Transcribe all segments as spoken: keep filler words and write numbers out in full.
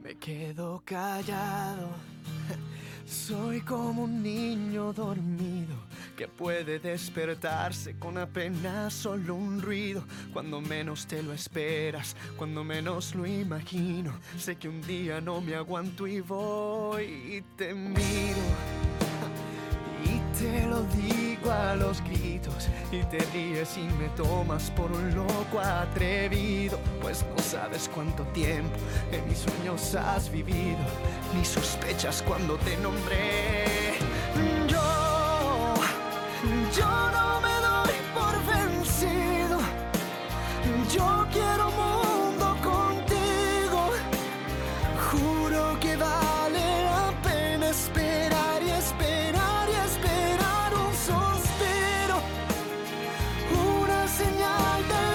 Me quedo callado. Soy como un niño dormido que puede despertarse con apenas solo un ruido. Cuando menos te lo esperas, cuando menos lo imagino. Sé que un día no me aguanto y voy y te miro. Y te lo digo a los gritos, y te ríes y me tomas por un loco atrevido. Pues no sabes cuánto tiempo en mis sueños has vivido, ni sospechas cuando te nombré. Yo, yo no me doy por vencido. Yo quiero mundo contigo. Juro que vale la pena esperar y esperar y esperar un suspiro, una señal del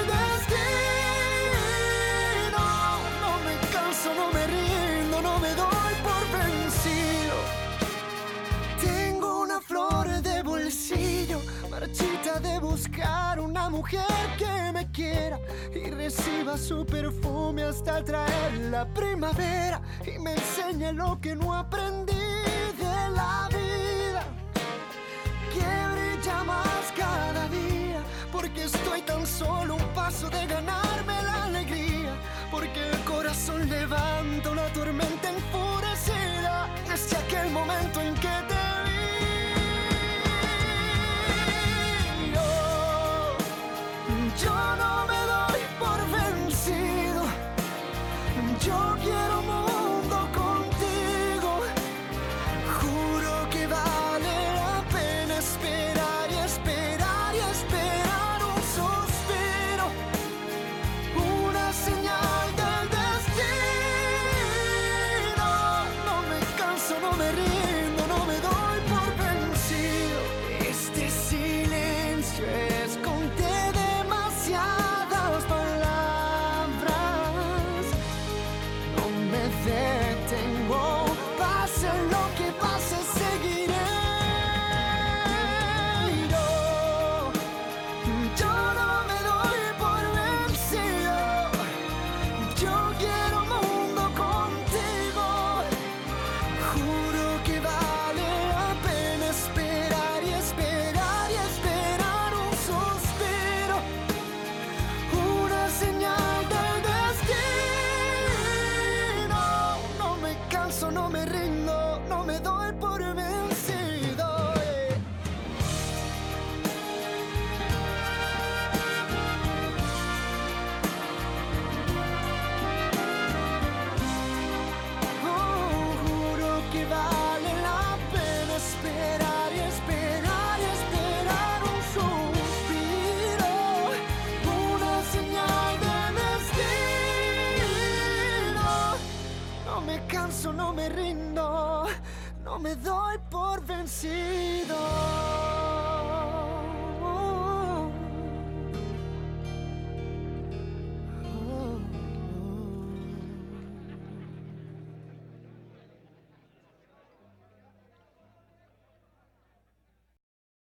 destino. No me canso, no me rindo, no me doy por vencido. Tengo una flor de bolsillo, marchita de buscar una mujer que me quiera y reciba su perfume hasta traer la primavera y me enseñe lo que no aprendí de la vida, que brilla más cada día, porque estoy tan solo un paso de ganarme la alegría, porque el corazón levanta una tormenta enfurecida desde aquel momento en que te Yo no me doy por vencido. Yo quiero mundo contigo. Juro que vale la pena esperar y esperar y esperar un suspiro, una señal del destino. No me canso, no me rindo, no me doy por vencido. Este silencio esconde demasiadas palabras. No me detengo, pase lo que pase, seguiré. Yo, yo no me doy por vencido. Yo quiero mundo contigo. Juro que vale la pena esperar y esperar y esperar un suspiro, una señal del destino. No me canso, no me rindo, no me doy por vencido. eh. Oh, juro que vale la pena esperar y esperar y esperar un suspiro, una señal del destino. No me canso, no me rindo, no me doy por vencido.